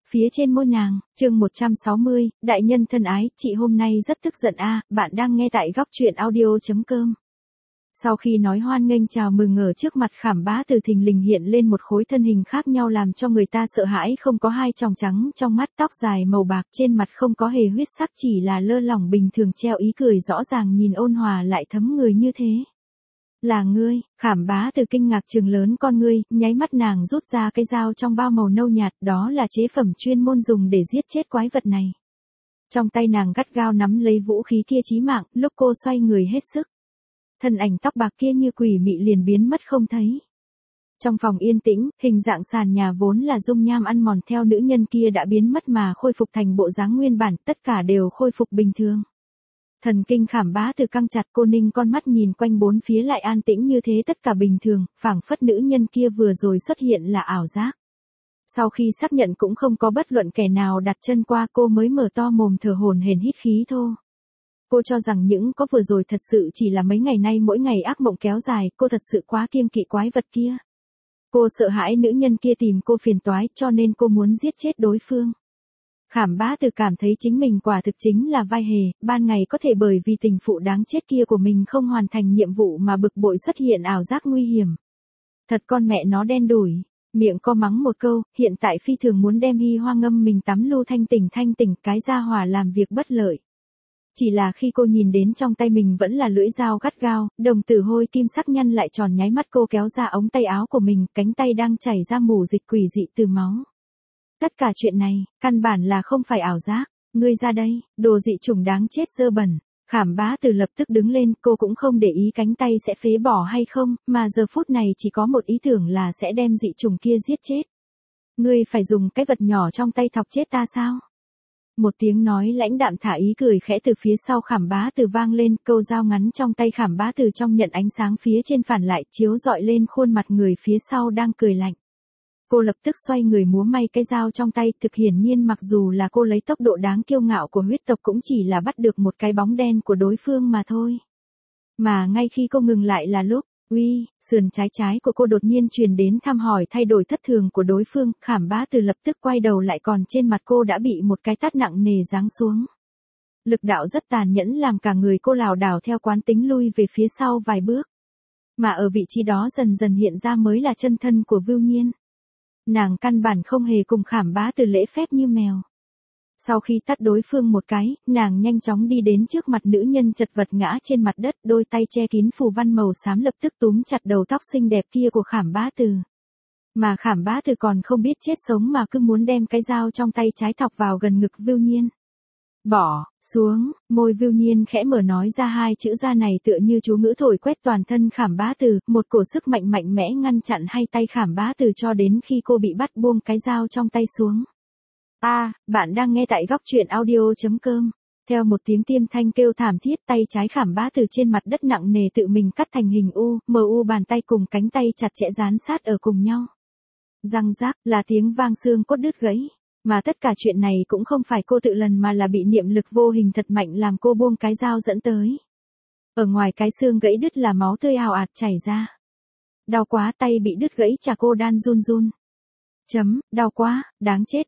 phía trên môi nàng. Chương 160, đại nhân thân ái, chị hôm nay rất tức giận a, bạn đang nghe tại góc truyện audio.com. Sau khi nói hoan nghênh chào mừng ở trước mặt Khảm Bá Từ thình lình hiện lên một khối thân hình khác nhau làm cho người ta sợ hãi, không có hai tròng trắng trong mắt, tóc dài màu bạc, trên mặt không có hề huyết sắc, chỉ là lơ lỏng bình thường treo ý cười rõ ràng, nhìn ôn hòa lại thấm người như thế. Là ngươi? Khảm Bá Từ kinh ngạc trừng lớn con ngươi, nháy mắt nàng rút ra cái dao trong bao màu nâu nhạt, đó là chế phẩm chuyên môn dùng để giết chết quái vật này. Trong tay nàng gắt gao nắm lấy vũ khí kia chí mạng, lúc cô xoay người hết sức, thân ảnh tóc bạc kia như quỷ mị liền biến mất không thấy. Trong phòng yên tĩnh, hình dạng sàn nhà vốn là dung nham ăn mòn theo nữ nhân kia đã biến mất mà khôi phục thành bộ dáng nguyên bản, tất cả đều khôi phục bình thường. Thần kinh Khảm Bá Từ căng chặt, cô ninh con mắt nhìn quanh bốn phía lại an tĩnh như thế, tất cả bình thường, phảng phất nữ nhân kia vừa rồi xuất hiện là ảo giác. Sau khi xác nhận cũng không có bất luận kẻ nào đặt chân qua, cô mới mở to mồm thở hổn hển hít khí thô. Cô cho rằng những có vừa rồi thật sự chỉ là mấy ngày nay mỗi ngày ác mộng kéo dài, cô thật sự quá kiêng kỵ quái vật kia. Cô sợ hãi nữ nhân kia tìm cô phiền toái, cho nên cô muốn giết chết đối phương. Khảm Bá Từ cảm thấy chính mình quả thực chính là vai hề, ban ngày có thể bởi vì tình phụ đáng chết kia của mình không hoàn thành nhiệm vụ mà bực bội xuất hiện ảo giác nguy hiểm. Thật con mẹ nó đen đủi, miệng co mắng một câu, hiện tại phi thường muốn đem Hy Hoa ngâm mình tắm lu thanh tỉnh, cái gia hỏa làm việc bất lợi. Chỉ là khi cô nhìn đến trong tay mình vẫn là lưỡi dao gắt gao, đồng tử hôi kim sắc nhăn lại tròn, nháy mắt cô kéo ra ống tay áo của mình, cánh tay đang chảy ra mù dịch quỷ dị từ máu. Tất cả chuyện này, căn bản là không phải ảo giác, ngươi ra đây, đồ dị chủng đáng chết dơ bẩn. Khảm Bá Từ lập tức đứng lên, cô cũng không để ý cánh tay sẽ phế bỏ hay không, mà giờ phút này chỉ có một ý tưởng là sẽ đem dị chủng kia giết chết. Ngươi phải dùng cái vật nhỏ trong tay thọc chết ta sao? Một tiếng nói lãnh đạm thả ý cười khẽ từ phía sau Khảm Bá Từ vang lên, câu dao ngắn trong tay Khảm Bá Từ trong nhận ánh sáng phía trên phản lại, chiếu rọi lên khuôn mặt người phía sau đang cười lạnh. Cô lập tức xoay người múa may cái dao trong tay, thực hiển nhiên mặc dù là cô lấy tốc độ đáng kiêu ngạo của huyết tộc cũng chỉ là bắt được một cái bóng đen của đối phương mà thôi. Mà ngay khi cô ngừng lại là lúc, uy, sườn trái của cô đột nhiên truyền đến thăm hỏi thay đổi thất thường của đối phương, Khảm Bá Từ lập tức quay đầu lại, còn trên mặt cô đã bị một cái tát nặng nề giáng xuống. Lực đạo rất tàn nhẫn làm cả người cô lảo đảo theo quán tính lui về phía sau vài bước. Mà ở vị trí đó dần dần hiện ra mới là chân thân của Vưu Nhiên. Nàng căn bản không hề cùng Khảm Bá Từ lễ phép như mèo. Sau khi tát đối phương một cái, nàng nhanh chóng đi đến trước mặt nữ nhân chật vật ngã trên mặt đất, đôi tay che kín phù văn màu xám lập tức túm chặt đầu tóc xinh đẹp kia của Khảm Bá Từ. Mà Khảm Bá Từ còn không biết chết sống mà cứ muốn đem cái dao trong tay trái thọc vào gần ngực Vưu Nhiên. Bỏ xuống, môi Vưu Nhiên khẽ mở nói ra hai chữ ra này tựa như chú ngữ thổi quét toàn thân Khảm Bá Từ, một cổ sức mạnh mạnh mẽ ngăn chặn hai tay Khảm Bá Từ cho đến khi cô bị bắt buông cái dao trong tay xuống. Bạn đang nghe tại góc truyện audio.com. Theo một tiếng tiêm thanh kêu thảm thiết, tay trái Khảm Bá Từ trên mặt đất nặng nề tự mình cắt thành hình U, MU, bàn tay cùng cánh tay chặt chẽ dán sát ở cùng nhau. Răng rác, là tiếng vang xương cốt đứt gãy. Mà tất cả chuyện này cũng không phải cô tự lần mà là bị niệm lực vô hình thật mạnh làm cô buông cái dao dẫn tới. Ở ngoài cái xương gãy đứt là máu tươi ào ạt chảy ra. Đau quá, tay bị đứt gãy chà cô đan run run. Đau quá, đáng chết,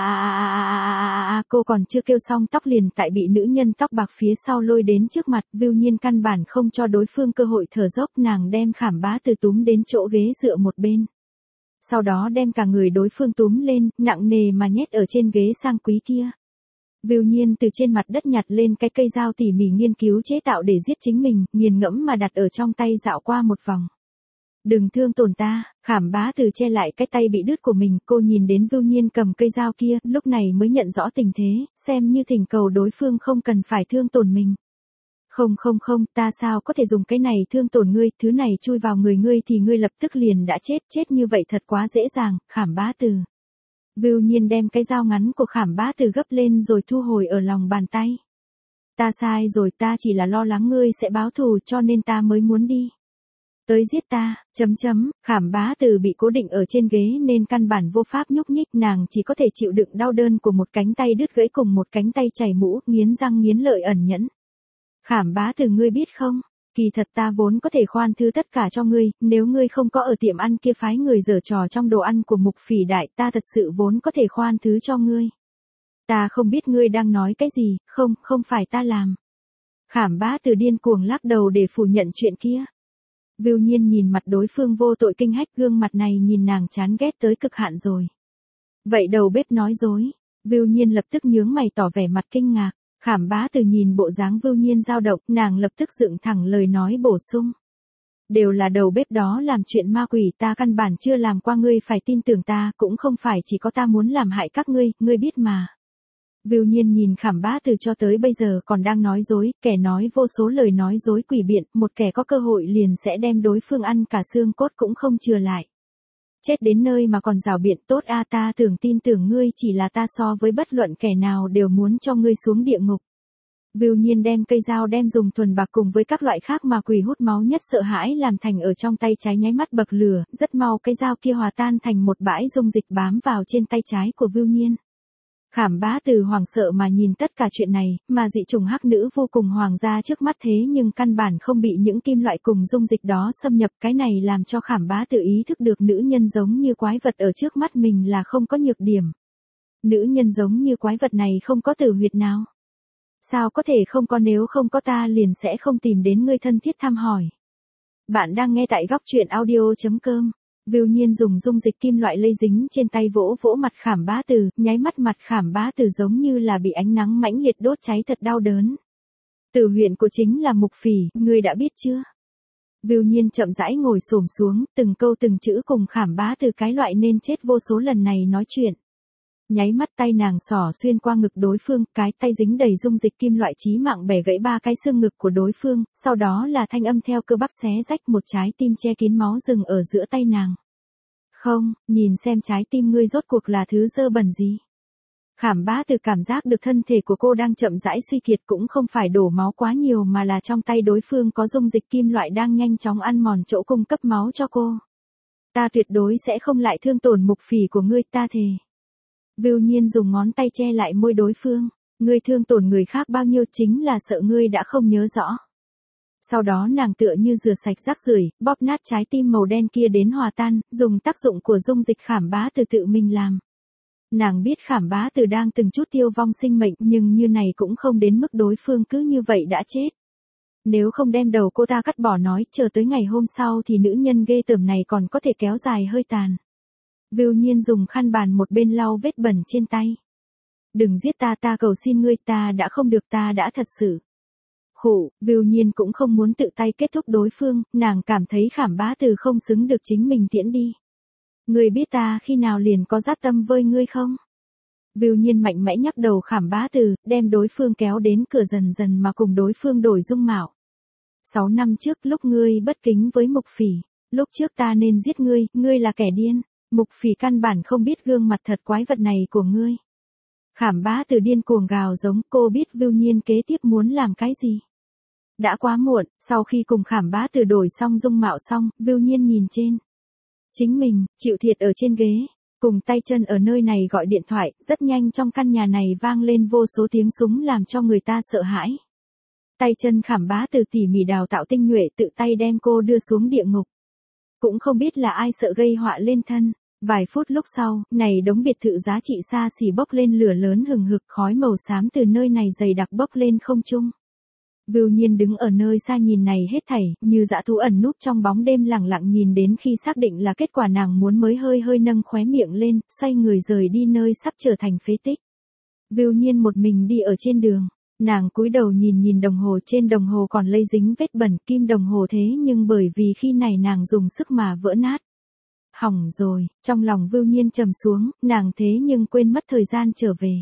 cô còn chưa kêu xong tóc liền tại bị nữ nhân tóc bạc phía sau lôi đến trước mặt, Vưu Nhiên căn bản không cho đối phương cơ hội thở dốc, nàng đem Khảm Bá Từ túm đến chỗ ghế dựa một bên. Sau đó đem cả người đối phương túm lên, nặng nề mà nhét ở trên ghế sang quý kia. Vưu Nhiên từ trên mặt đất nhặt lên cái cây dao tỉ mỉ nghiên cứu chế tạo để giết chính mình, nghiền ngẫm mà đặt ở trong tay dạo qua một vòng. Đừng thương tổn ta, Khảm Bá Từ che lại cái tay bị đứt của mình, cô nhìn đến Vưu Nhiên cầm cây dao kia, lúc này mới nhận rõ tình thế, xem như thỉnh cầu đối phương không cần phải thương tổn mình. Không, ta sao có thể dùng cái này thương tổn ngươi, thứ này chui vào người ngươi thì ngươi lập tức liền đã chết như vậy thật quá dễ dàng, Khảm Bá Từ. Vưu Nhiên đem cái dao ngắn của Khảm Bá Từ gấp lên rồi thu hồi ở lòng bàn tay. Ta sai rồi, ta chỉ là lo lắng ngươi sẽ báo thù cho nên ta mới muốn đi. Tới giết ta, Khảm Bá Từ bị cố định ở trên ghế nên căn bản vô pháp nhúc nhích, nàng chỉ có thể chịu đựng đau đớn của một cánh tay đứt gãy cùng một cánh tay chảy mũ, nghiến răng nghiến lợi ẩn nhẫn. Khảm Bá Từ ngươi biết không, Kỳ thật ta vốn có thể khoan thứ tất cả cho ngươi, nếu ngươi không có ở tiệm ăn kia phái người giở trò trong đồ ăn của Mục Phỉ đại, ta thật sự vốn có thể khoan thứ cho ngươi. Ta không biết ngươi đang nói cái gì, không phải ta làm. Khảm Bá Từ điên cuồng lắc đầu để phủ nhận chuyện kia. Vưu Nhiên nhìn mặt đối phương vô tội kinh hách, gương mặt này nhìn nàng chán ghét tới cực hạn rồi. Vậy đầu bếp nói dối. Vưu Nhiên lập tức nhướng mày tỏ vẻ mặt kinh ngạc. Khảm Bá Từ nhìn bộ dáng Vưu Nhiên dao động, nàng lập tức dựng thẳng lời nói bổ sung. Đều là đầu bếp đó làm chuyện ma quỷ, ta căn bản chưa làm qua, ngươi phải tin tưởng ta, cũng không phải chỉ có ta muốn làm hại các ngươi biết mà. Vưu Nhiên nhìn Khảm Bá Từ cho tới bây giờ còn đang nói dối, kẻ nói vô số lời nói dối quỷ biện, một kẻ có cơ hội liền sẽ đem đối phương ăn cả xương cốt cũng không chừa lại. Chết đến nơi mà còn rảo biện, tốt a, ta tin tưởng ngươi, chỉ là ta so với bất luận kẻ nào đều muốn cho ngươi xuống địa ngục. Vưu Nhiên đem cây dao đem dùng thuần bạc cùng với các loại khác mà quỷ hút máu nhất sợ hãi làm thành ở trong tay trái nháy mắt bậc lửa, rất mau cây dao kia hòa tan thành một bãi dung dịch bám vào trên tay trái của Vưu Nhiên. Khảm Bá Từ hoảng sợ mà nhìn tất cả chuyện này, mà dị chủng hắc nữ vô cùng hoàng gia trước mắt thế nhưng căn bản không bị những kim loại cùng dung dịch đó xâm nhập, cái này làm cho Khảm Bá Từ ý thức được nữ nhân giống như quái vật ở trước mắt mình là không có nhược điểm. Nữ nhân giống như quái vật này không có tử huyệt nào. Sao có thể không có, nếu không có ta liền sẽ không tìm đến ngươi thân thiết thăm hỏi. Bạn đang nghe tại góc truyện audio.com. Vưu Nhiên dùng dung dịch kim loại lây dính trên tay vỗ vỗ mặt Khảm Bá Từ, nháy mắt mặt Khảm Bá Từ giống như là bị ánh nắng mãnh liệt đốt cháy thật đau đớn. Tử huyệt của chính là Mục Phỉ, ngươi đã biết chưa? Vưu Nhiên chậm rãi ngồi xổm xuống, từng câu từng chữ cùng Khảm Bá Từ cái loại nên chết vô số lần này nói chuyện. Nháy mắt tay nàng xỏ xuyên qua ngực đối phương, cái tay dính đầy dung dịch kim loại chí mạng bẻ gãy 3 cái xương ngực của đối phương, sau đó là thanh âm theo cơ bắp xé rách, một trái tim che kín máu rừng ở giữa tay nàng. Không, nhìn xem trái tim ngươi rốt cuộc là thứ dơ bẩn gì. Khảm Bá Từ cảm giác được thân thể của cô đang chậm rãi suy kiệt, cũng không phải đổ máu quá nhiều mà là trong tay đối phương có dung dịch kim loại đang nhanh chóng ăn mòn chỗ cung cấp máu cho cô. Ta tuyệt đối sẽ không lại thương tổn Mục Phỉ của ngươi, ta thề. Vưu Nhiên dùng ngón tay che lại môi đối phương. Ngươi thương tổn người khác bao nhiêu chính là sợ ngươi đã không nhớ rõ. Sau đó nàng tựa như rửa sạch rác rưởi, bóp nát trái tim màu đen kia đến hòa tan, dùng tác dụng của dung dịch Khảm Bá Từ tự mình làm. Nàng biết Khảm Bá Từ đang từng chút tiêu vong sinh mệnh, nhưng như này cũng không đến mức đối phương cứ như vậy đã chết. Nếu không đem đầu cô ta cắt bỏ nói, chờ tới ngày hôm sau thì nữ nhân ghê tởm này còn có thể kéo dài hơi tàn. Vưu Nhiên dùng khăn bàn một bên lau vết bẩn trên tay. Đừng giết ta, ta cầu xin ngươi, ta đã không được, ta đã thật sự. Khổ, Vưu Nhiên cũng không muốn tự tay kết thúc đối phương, nàng cảm thấy Khảm Bá Từ không xứng được chính mình tiễn đi. Ngươi biết ta khi nào liền có dát tâm với ngươi không? Vưu Nhiên mạnh mẽ nhắc đầu Khảm Bá Từ, đem đối phương kéo đến cửa, dần dần mà cùng đối phương đổi dung mạo. 6 năm trước lúc ngươi bất kính với Mục Phỉ, lúc trước ta nên giết ngươi, ngươi là kẻ điên. Mục Phỉ căn bản không biết gương mặt thật quái vật này của ngươi. Khảm Bá Từ điên cuồng gào giống, cô biết Vưu Nhiên kế tiếp muốn làm cái gì. Đã quá muộn, sau khi cùng Khảm Bá Từ đổi xong dung mạo xong, Vưu Nhiên nhìn trên. Chính mình, chịu thiệt ở trên ghế, cùng tay chân ở nơi này gọi điện thoại, rất nhanh trong căn nhà này vang lên vô số tiếng súng làm cho người ta sợ hãi. Tay chân Khảm Bá Từ tỉ mỉ đào tạo tinh nhuệ tự tay đem cô đưa xuống địa ngục. Cũng không biết là ai sợ gây họa lên thân. Vài phút lúc sau, này đống biệt thự giá trị xa xỉ bốc lên lửa lớn hừng hực, khói màu xám từ nơi này dày đặc bốc lên không trung. Vưu Nhiên đứng ở nơi xa nhìn này hết thảy, như dã thú ẩn núp trong bóng đêm lặng lặng nhìn đến khi xác định là kết quả nàng muốn mới hơi nâng khóe miệng lên, xoay người rời đi nơi sắp trở thành phế tích. Vưu Nhiên một mình đi ở trên đường, nàng cúi đầu nhìn đồng hồ, trên đồng hồ còn lây dính vết bẩn, kim đồng hồ thế nhưng bởi vì khi này nàng dùng sức mà vỡ nát. Hỏng rồi, trong lòng Vưu Nhiên trầm xuống, nàng thế nhưng quên mất thời gian trở về.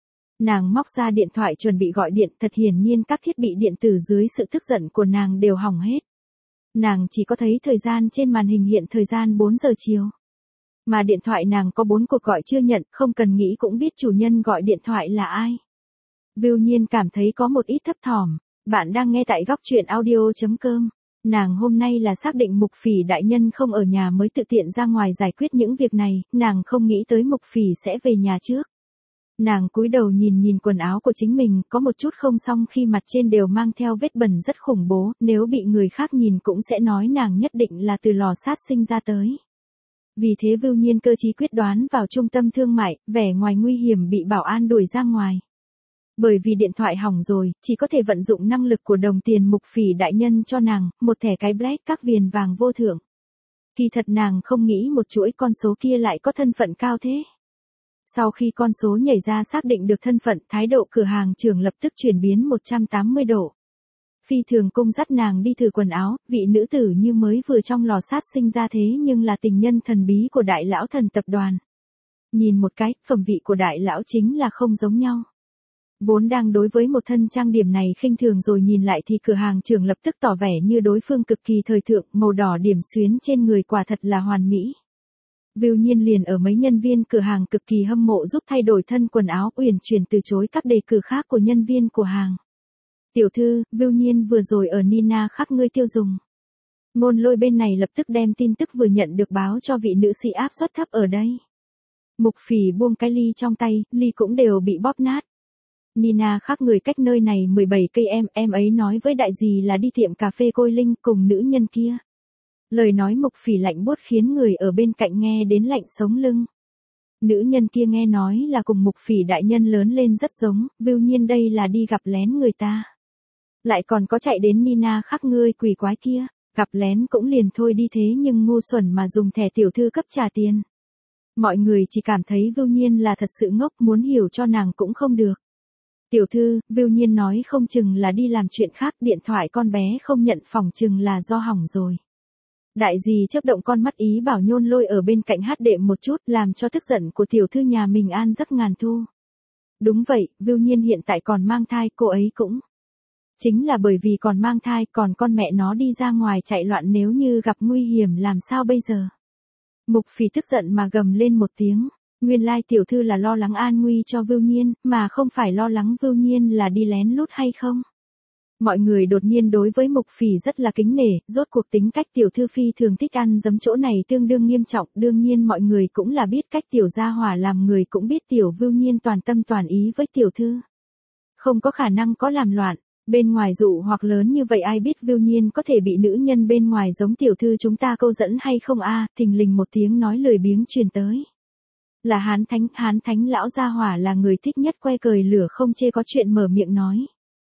Nàng móc ra điện thoại chuẩn bị gọi điện, thật hiển nhiên các thiết bị điện tử dưới sự tức giận của nàng đều hỏng hết. Nàng chỉ có thấy thời gian trên màn hình hiện thời gian 4 giờ chiều. Mà điện thoại nàng có 4 cuộc gọi chưa nhận, không cần nghĩ cũng biết chủ nhân gọi điện thoại là ai. Vưu Nhiên cảm thấy có một ít thấp thỏm. Bạn đang nghe tại góc truyện audio.com. Nàng hôm nay là xác định Mục Phỉ đại nhân không ở nhà mới tự tiện ra ngoài giải quyết những việc này, nàng không nghĩ tới Mục Phỉ sẽ về nhà trước. Nàng cúi đầu nhìn nhìn quần áo của chính mình, có một chút không xong khi mặt trên đều mang theo vết bẩn rất khủng bố, nếu bị người khác nhìn cũng sẽ nói nàng nhất định là từ lò sát sinh ra tới. Vì thế Vưu Nhiên cơ trí quyết đoán vào trung tâm thương mại, vẻ ngoài nguy hiểm bị bảo an đuổi ra ngoài. Bởi vì điện thoại hỏng rồi, chỉ có thể vận dụng năng lực của đồng tiền Mục Phỉ đại nhân cho nàng, một thẻ cái Black các viền vàng vô thưởng. Kỳ thật nàng không nghĩ một chuỗi con số kia lại có thân phận cao thế. Sau khi con số nhảy ra xác định được thân phận, thái độ cửa hàng trưởng lập tức chuyển biến 180 độ. Phi thường cung dắt nàng đi thử quần áo, vị nữ tử như mới vừa trong lò sát sinh ra thế nhưng là tình nhân thần bí của đại lão thần tập đoàn. Nhìn một cái, phẩm vị của đại lão chính là không giống nhau. Vốn đang đối với một thân trang điểm này khinh thường rồi nhìn lại thì cửa hàng trưởng lập tức tỏ vẻ như đối phương cực kỳ thời thượng, màu đỏ điểm xuyến trên người quả thật là hoàn mỹ. Vưu Nhiên liền ở mấy nhân viên cửa hàng cực kỳ hâm mộ giúp thay đổi thân quần áo, uyển chuyển từ chối các đề cử khác của nhân viên của hàng. Tiểu thư, Vưu Nhiên vừa rồi ở Nina khác ngươi tiêu dùng. Ngôn Lôi bên này lập tức đem tin tức vừa nhận được báo cho vị nữ sĩ áp suất thấp ở đây. Mục Phỉ buông cái ly trong tay, ly cũng đều bị bóp nát. Nina khác người cách nơi này 17 cây em ấy nói với đại dì là đi tiệm cà phê Côi Linh cùng nữ nhân kia. Lời nói Mục Phỉ lạnh buốt khiến người ở bên cạnh nghe đến lạnh sống lưng. Nữ nhân kia nghe nói là cùng Mục Phỉ đại nhân lớn lên rất giống, Vưu Nhiên đây là đi gặp lén người ta. Lại còn có chạy đến Nina khác ngươi quỷ quái kia, gặp lén cũng liền thôi đi thế nhưng ngu xuẩn mà dùng thẻ tiểu thư cấp trả tiền. Mọi người chỉ cảm thấy Vưu Nhiên là thật sự ngốc, muốn hiểu cho nàng cũng không được. Tiểu thư, Vưu Nhiên nói không chừng là đi làm chuyện khác, điện thoại con bé không nhận phỏng chừng là do hỏng rồi. Đại dì chớp động con mắt ý bảo Nhôn Lôi ở bên cạnh hát đệm một chút làm cho tức giận của tiểu thư nhà mình an giấc ngàn thu. Đúng vậy, Vưu Nhiên hiện tại còn mang thai, cô ấy cũng. Chính là bởi vì còn mang thai, còn con mẹ nó đi ra ngoài chạy loạn nếu như gặp nguy hiểm làm sao bây giờ. Mục Phỉ tức giận mà gầm lên một tiếng. Nguyên lai tiểu thư là lo lắng an nguy cho Vưu Nhiên, mà không phải lo lắng Vưu Nhiên là đi lén lút hay không. Mọi người đột nhiên đối với Mục Phỉ rất là kính nể, rốt cuộc tính cách tiểu thư phi thường thích ăn giấm chỗ này tương đương nghiêm trọng, đương nhiên mọi người cũng là biết cách tiểu gia hỏa làm người cũng biết tiểu Vưu Nhiên toàn tâm toàn ý với tiểu thư. Không có khả năng có làm loạn, bên ngoài dụ hoặc lớn như vậy ai biết Vưu Nhiên có thể bị nữ nhân bên ngoài giống tiểu thư chúng ta câu dẫn hay không a? Thình lình một tiếng nói lười biếng truyền tới. Là Hán Thánh lão gia hỏa là người thích nhất que cười lửa không chê có chuyện mở miệng nói.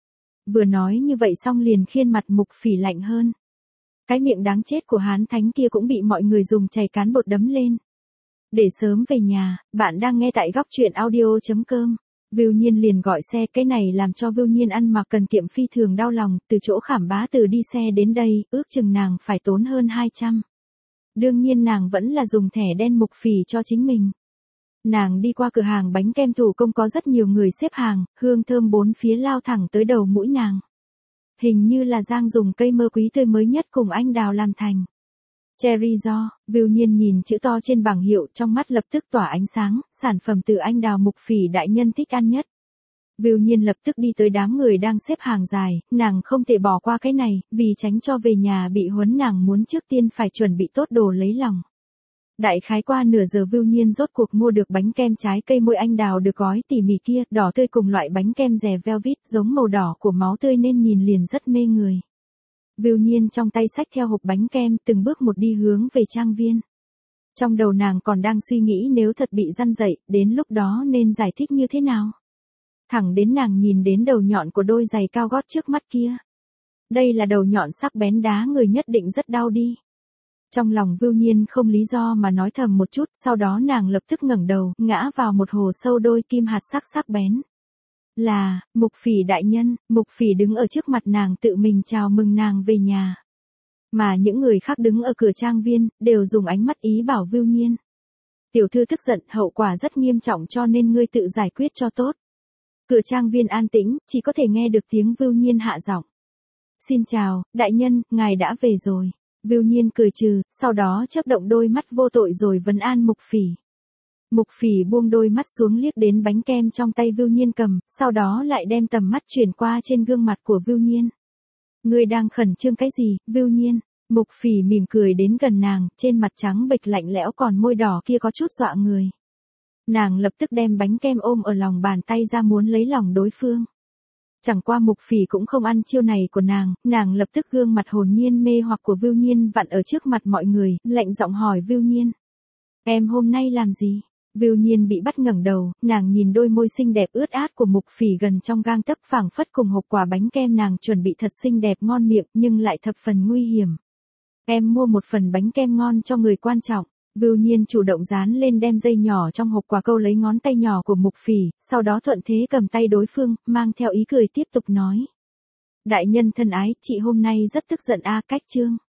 Vừa nói như vậy xong liền khiên mặt Mục Phỉ lạnh hơn. Cái miệng đáng chết của Hán Thánh kia cũng bị mọi người dùng chày cán bột đấm lên. Để sớm về nhà, bạn đang nghe tại góc truyện audio.com. Vưu Nhiên liền gọi xe, cái này làm cho Vưu Nhiên ăn mặc cần kiệm phi thường đau lòng, từ chỗ Khảm Bá Từ đi xe đến đây, ước chừng nàng phải tốn hơn 200. Đương nhiên nàng vẫn là dùng thẻ đen Mục Phỉ cho chính mình. Nàng đi qua cửa hàng bánh kem thủ công có rất nhiều người xếp hàng, hương thơm bốn phía lao thẳng tới đầu mũi nàng. Hình như là Giang dùng cây mơ quý tươi mới nhất cùng anh đào làm thành. Cherry Jo, Vưu Nhiên nhìn chữ to trên bảng hiệu trong mắt lập tức tỏa ánh sáng, sản phẩm từ anh đào Mục Phỉ đại nhân thích ăn nhất. Vưu Nhiên lập tức đi tới đám người đang xếp hàng dài, nàng không thể bỏ qua cái này, vì tránh cho về nhà bị huấn nàng muốn trước tiên phải chuẩn bị tốt đồ lấy lòng. Đại khái qua nửa giờ Vưu Nhiên rốt cuộc mua được bánh kem trái cây môi anh đào được gói tỉ mỉ kia, đỏ tươi cùng loại bánh kem rẻ velvet giống màu đỏ của máu tươi nên nhìn liền rất mê người. Vưu Nhiên trong tay xách theo hộp bánh kem từng bước một đi hướng về trang viên. Trong đầu nàng còn đang suy nghĩ nếu thật bị răn dậy, đến lúc đó nên giải thích như thế nào. Thẳng đến nàng nhìn đến đầu nhọn của đôi giày cao gót trước mắt kia. Đây là đầu nhọn sắc bén đá người nhất định rất đau đi. Trong lòng Vưu Nhiên không lý do mà nói thầm một chút, sau đó nàng lập tức ngẩng đầu, ngã vào một hồ sâu đôi kim hạt sắc bén. Là, Mục Phỉ đại nhân, Mục Phỉ đứng ở trước mặt nàng tự mình chào mừng nàng về nhà. Mà những người khác đứng ở cửa trang viên, đều dùng ánh mắt ý bảo Vưu Nhiên. Tiểu thư tức giận, hậu quả rất nghiêm trọng cho nên ngươi tự giải quyết cho tốt. Cửa trang viên an tĩnh, chỉ có thể nghe được tiếng Vưu Nhiên hạ giọng. Xin chào, đại nhân, ngài đã về rồi. Vưu Nhiên cười trừ, sau đó chớp động đôi mắt vô tội rồi vấn an Mục Phỉ. Mục Phỉ buông đôi mắt xuống liếc đến bánh kem trong tay Vưu Nhiên cầm, sau đó lại đem tầm mắt chuyển qua trên gương mặt của Vưu Nhiên. Ngươi đang khẩn trương cái gì, Vưu Nhiên? Mục Phỉ mỉm cười đến gần nàng, trên mặt trắng bệch lạnh lẽo còn môi đỏ kia có chút dọa người. Nàng lập tức đem bánh kem ôm ở lòng bàn tay ra muốn lấy lòng đối phương. Chẳng qua Mục Phỉ cũng không ăn chiêu này của nàng lập tức gương mặt hồn nhiên mê hoặc của Vưu Nhiên vặn ở trước mặt mọi người, lạnh giọng hỏi Vưu Nhiên. Em hôm nay làm gì? Vưu Nhiên bị bắt ngẩng đầu, nàng nhìn đôi môi xinh đẹp ướt át của Mục Phỉ gần trong gang tấc phảng phất cùng hộp quà bánh kem nàng chuẩn bị thật xinh đẹp ngon miệng nhưng lại thập phần nguy hiểm. Em mua một phần bánh kem ngon cho người quan trọng. Vưu Nhiên chủ động dán lên đem dây nhỏ trong hộp quà câu lấy ngón tay nhỏ của Mục Phỉ, sau đó thuận thế cầm tay đối phương, mang theo ý cười tiếp tục nói. Đại nhân thân ái, chị hôm nay rất tức giận cách chương.